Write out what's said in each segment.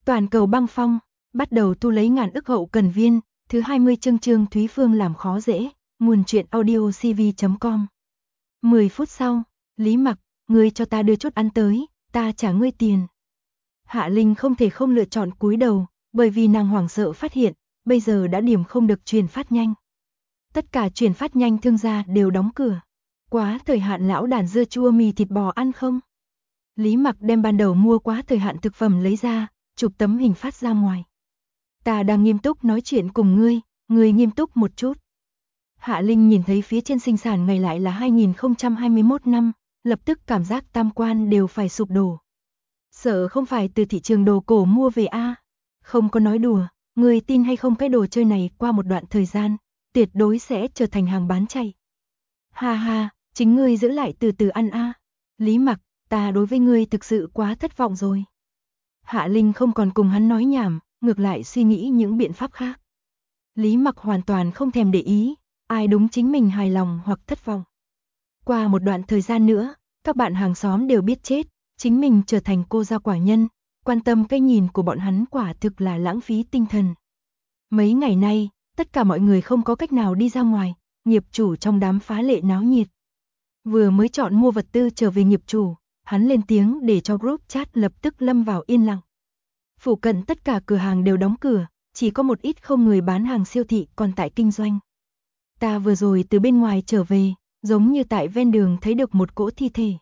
Toàn cầu băng phong, bắt đầu thu lấy ngàn ức hậu cần viên, thứ 20 Trương Thúy Phương làm khó dễ, nguồn truyện audio cv.com. 10 phút sau, Lý Mặc, ngươi cho ta đưa chút ăn tới, ta trả ngươi tiền. Hạ Linh không thể không lựa chọn cúi đầu, bởi vì nàng hoảng sợ phát hiện, bây giờ đã điểm không được truyền phát nhanh. Tất cả truyền phát nhanh thương gia đều đóng cửa. Quá thời hạn lão đàn dưa chua mì thịt bò ăn không? Lý Mặc đem ban đầu mua quá thời hạn thực phẩm lấy ra, chụp tấm hình phát ra ngoài. Ta đang nghiêm túc nói chuyện cùng ngươi nghiêm túc một chút. Hạ Linh nhìn thấy phía trên sinh sản ngày lại là 2021 năm, lập tức cảm giác tam quan đều phải sụp đổ. Sợ không phải từ thị trường đồ cổ mua về a? Không có nói đùa, ngươi tin hay không cái đồ chơi này qua một đoạn thời gian, tuyệt đối sẽ trở thành hàng bán chạy. Ha ha, chính ngươi giữ lại từ từ ăn a. Lý Mặc, ta đối với ngươi thực sự quá thất vọng rồi. Hạ Linh không còn cùng hắn nói nhảm, ngược lại suy nghĩ những biện pháp khác. Lý Mặc hoàn toàn không thèm để ý, ai đúng chính mình hài lòng hoặc thất vọng. Qua một đoạn thời gian nữa, các bạn hàng xóm đều biết chết, chính mình trở thành cô gia quả nhân, quan tâm cái nhìn của bọn hắn quả thực là lãng phí tinh thần. Mấy ngày nay, tất cả mọi người không có cách nào đi ra ngoài, nghiệp chủ trong đám phá lệ náo nhiệt. Vừa mới chọn mua vật tư trở về nghiệp chủ, hắn lên tiếng để cho group chat lập tức lâm vào yên lặng. Phụ cận tất cả cửa hàng đều đóng cửa, chỉ có một ít không người bán hàng siêu thị còn tại kinh doanh. Ta vừa rồi từ bên ngoài trở về, giống như tại ven đường thấy được một cỗ thi thể.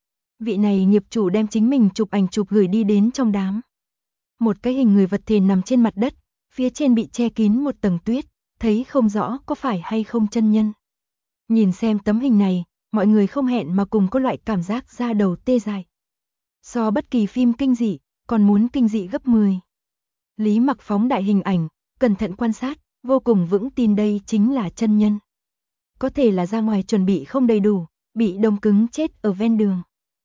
Vị này nghiệp chủ đem chính mình chụp ảnh chụp gửi đi đến trong đám. Một cái hình người vật thể nằm trên mặt đất, phía trên bị che kín một tầng tuyết, thấy không rõ có phải hay không chân nhân. Nhìn xem tấm hình này, mọi người không hẹn mà cùng có loại cảm giác da đầu tê dại. So bất kỳ phim kinh dị, còn muốn kinh dị gấp 10. Lý Mặc phóng đại hình ảnh, cẩn thận quan sát, vô cùng vững tin đây chính là chân nhân. Có thể là ra ngoài chuẩn bị không đầy đủ, bị đông cứng chết ở ven đường.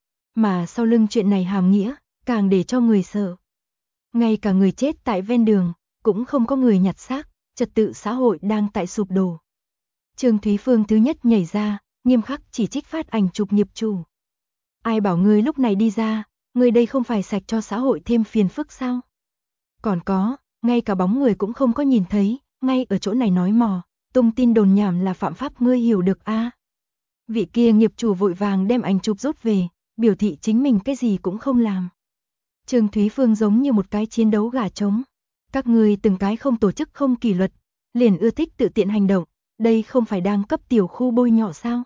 Mà sau lưng chuyện này hàm nghĩa, càng để cho người sợ. Ngay cả người chết tại ven đường, cũng không có người nhặt xác, trật tự xã hội đang tại sụp đổ. Trương Thúy Phương thứ nhất nhảy ra, nghiêm khắc chỉ trích phát ảnh chụp nghiệp chủ. Ai bảo ngươi lúc này đi ra, ngươi đây không phải sạch cho xã hội thêm phiền phức sao? Còn có, ngay cả bóng người cũng không có nhìn thấy, ngay ở chỗ này nói mò, tung tin đồn nhảm là phạm pháp ngươi hiểu được a? Vị kia nghiệp chủ vội vàng đem ảnh chụp rút về, biểu thị chính mình cái gì cũng không làm. Trương Thúy Phương giống như một cái chiến đấu gà trống. Các ngươi từng cái không tổ chức không kỷ luật, liền ưa thích tự tiện hành động, đây không phải đang cấp tiểu khu bôi nhọ sao?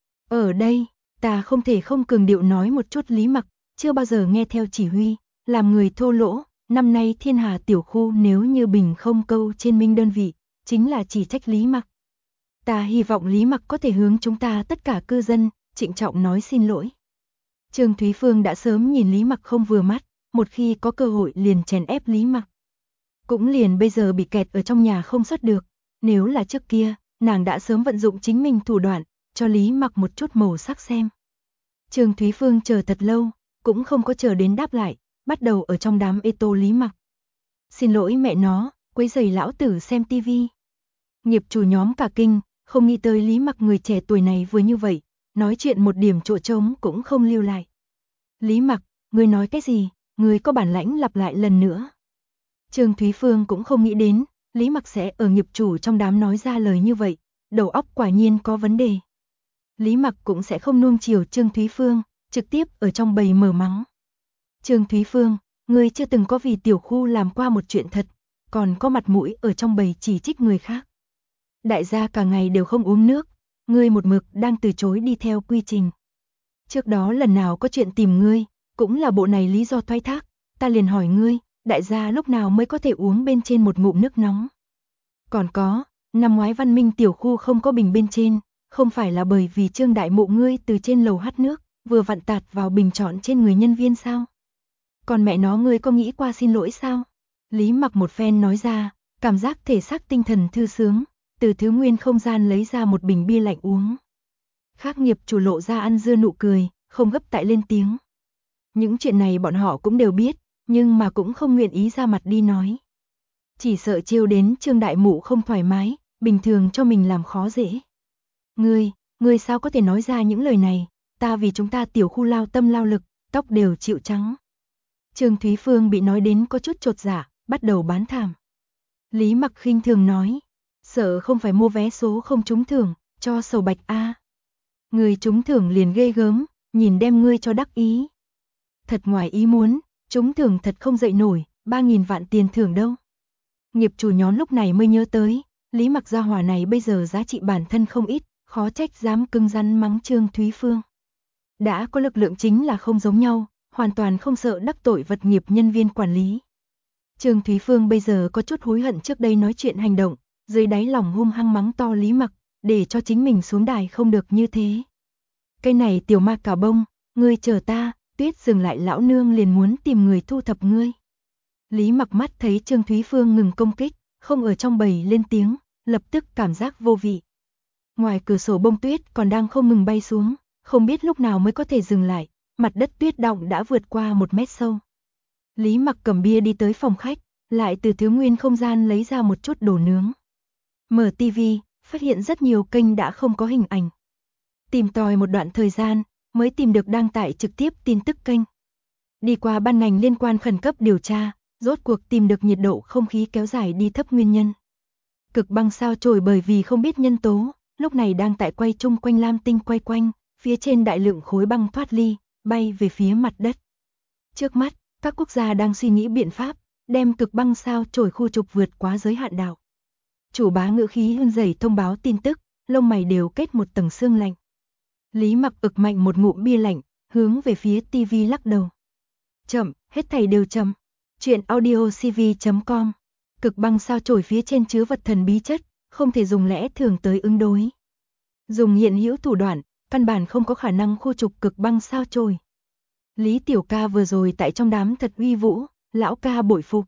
Ở đây, ta không thể không cường điệu nói một chút Lý Mặc, chưa bao giờ nghe theo chỉ huy, làm người thô lỗ, năm nay thiên hà tiểu khu nếu như bình không câu trên minh đơn vị, chính là chỉ trách Lý Mặc. Ta hy vọng Lý Mặc có thể hướng chúng ta tất cả cư dân, trịnh trọng nói xin lỗi. Trương Thúy Phương đã sớm nhìn Lý Mặc không vừa mắt, một khi có cơ hội liền chèn ép Lý Mặc. Cũng liền bây giờ bị kẹt ở trong nhà không xuất được, nếu là trước kia, nàng đã sớm vận dụng chính mình thủ đoạn, cho Lý Mặc một chút màu sắc xem. Trương Thúy Phương chờ thật lâu, cũng không có chờ đến đáp lại, bắt đầu ở trong đám ê tô Lý Mặc. Xin lỗi mẹ nó, quấy rầy lão tử xem tivi. Nghiệp chủ nhóm cả kinh, không nghĩ tới Lý Mặc người trẻ tuổi này vừa như vậy, nói chuyện một điểm chỗ trống cũng không lưu lại. Lý Mặc, ngươi nói cái gì, ngươi có bản lãnh lặp lại lần nữa. Trương Thúy Phương cũng không nghĩ đến, Lý Mặc sẽ ở nghiệp chủ trong đám nói ra lời như vậy, đầu óc quả nhiên có vấn đề. Lý Mặc cũng sẽ không nuông chiều Trương Thúy Phương, trực tiếp ở trong bầy mở mắng. Trương Thúy Phương, ngươi chưa từng có vì tiểu khu làm qua một chuyện thật, còn có mặt mũi ở trong bầy chỉ trích người khác. Đại gia cả ngày đều không uống nước, ngươi một mực đang từ chối đi theo quy trình. Trước đó lần nào có chuyện tìm ngươi, cũng là bộ này lý do thoái thác, ta liền hỏi ngươi, đại gia lúc nào mới có thể uống bên trên một ngụm nước nóng. Còn có, năm ngoái Văn Minh tiểu khu không có bình bên trên, không phải là bởi vì Trương đại mụ ngươi từ trên lầu hắt nước, vừa vặn tạt vào bình trọn trên người nhân viên sao? Còn mẹ nó ngươi có nghĩ qua xin lỗi sao? Lý Mặc một phen nói ra, cảm giác thể xác tinh thần thư sướng, từ thứ nguyên không gian lấy ra một bình bia lạnh uống. Khác nghiệp chủ lộ ra ăn dưa nụ cười, không gấp tại lên tiếng. Những chuyện này bọn họ cũng đều biết, nhưng mà cũng không nguyện ý ra mặt đi nói. Chỉ sợ trêu đến Trương đại mụ không thoải mái, bình thường cho mình làm khó dễ. Ngươi sao có thể nói ra những lời này, ta vì chúng ta tiểu khu lao tâm lao lực, tóc đều chịu trắng. Trương Thúy Phương bị nói đến có chút chột dạ, bắt đầu bán thảm. Lý Mặc khinh thường nói, sợ không phải mua vé số không trúng thưởng, cho sầu bạch a. Người trúng thưởng liền ghê gớm, nhìn đem ngươi cho đắc ý. Thật ngoài ý muốn, trúng thưởng thật không dậy nổi, 3.000 vạn tiền thưởng đâu. Nghiệp chủ nhóm lúc này mới nhớ tới, Lý Mặc gia hỏa này bây giờ giá trị bản thân không ít, khó trách dám cứng rắn mắng Trương Thúy Phương. Đã có lực lượng chính là không giống nhau, hoàn toàn không sợ đắc tội vật nghiệp nhân viên quản lý. Trương Thúy Phương bây giờ có chút hối hận trước đây nói chuyện hành động, dưới đáy lòng hung hăng mắng to Lý Mặc, để cho chính mình xuống đài không được như thế. Cái này tiểu ma cà bông, ngươi chờ ta, Tuyết dừng lại lão nương liền muốn tìm người thu thập ngươi. Lý Mặc mắt thấy Trương Thúy Phương ngừng công kích, không ở trong bầy lên tiếng, lập tức cảm giác vô vị. Ngoài cửa sổ bông tuyết còn đang không ngừng bay xuống, không biết lúc nào mới có thể dừng lại, mặt đất tuyết động đã vượt qua 1 mét sâu. Lý Mặc cầm bia đi tới phòng khách, lại từ thiếu nguyên không gian lấy ra một chút đồ nướng. Mở tivi, phát hiện rất nhiều kênh đã không có hình ảnh. Tìm tòi một đoạn thời gian, mới tìm được đăng tải trực tiếp tin tức kênh. Đi qua ban ngành liên quan khẩn cấp điều tra, rốt cuộc tìm được nhiệt độ không khí kéo dài đi thấp nguyên nhân. Cực băng sao chổi bởi vì không biết nhân tố, lúc này đang tại quay chung quanh lam tinh quay quanh, phía trên đại lượng khối băng thoát ly, bay về phía mặt đất. Trước mắt, các quốc gia đang suy nghĩ biện pháp, đem cực băng sao chổi khu trục vượt quá giới hạn đảo. Chủ bá ngữ khí run rẩy thông báo tin tức, lông mày đều kết một tầng sương lạnh. Lý Mặc ực mạnh một ngụm bia lạnh, hướng về phía tivi lắc đầu. Chậm, hết thảy đều chậm. Chuyện audio cv.com. Cực băng sao chổi phía trên chứa vật thần bí chất, không thể dùng lẽ thường tới ứng đối. Dùng hiện hữu thủ đoạn, căn bản không có khả năng khu trục cực băng sao chổi. Lý Tiểu Ca vừa rồi tại trong đám thật uy vũ, lão ca bội phục.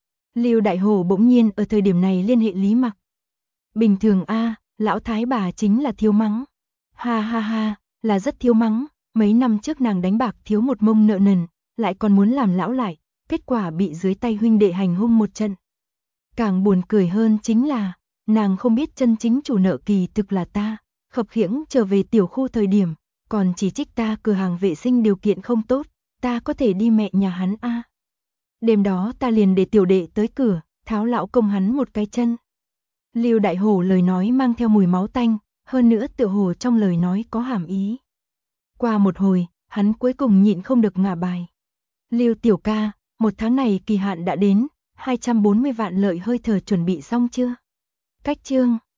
Lưu Đại Hổ bỗng nhiên ở thời điểm này liên hệ Lý Mặc. Bình thường a, lão thái bà chính là thiếu mắng. Ha ha ha, là rất thiếu mắng, mấy năm trước nàng đánh bạc thiếu một mông nợ nần, lại còn muốn làm lão lại, kết quả bị dưới tay huynh đệ hành hung một trận. Càng buồn cười hơn chính là, nàng không biết chân chính chủ nợ kỳ thực là ta, khập khiễng trở về tiểu khu thời điểm, còn chỉ trích ta cửa hàng vệ sinh điều kiện không tốt, ta có thể đi mẹ nhà hắn a. Đêm đó ta liền để tiểu đệ tới cửa, tháo lão công hắn một cái chân. Lưu Đại Hổ lời nói mang theo mùi máu tanh, hơn nữa tựa hồ trong lời nói có hàm ý. Qua một hồi, hắn cuối cùng nhịn không được ngả bài. Lưu Tiểu Ca, 1 tháng này kỳ hạn đã đến, 240 vạn lợi hơi thở chuẩn bị xong chưa? Cách chương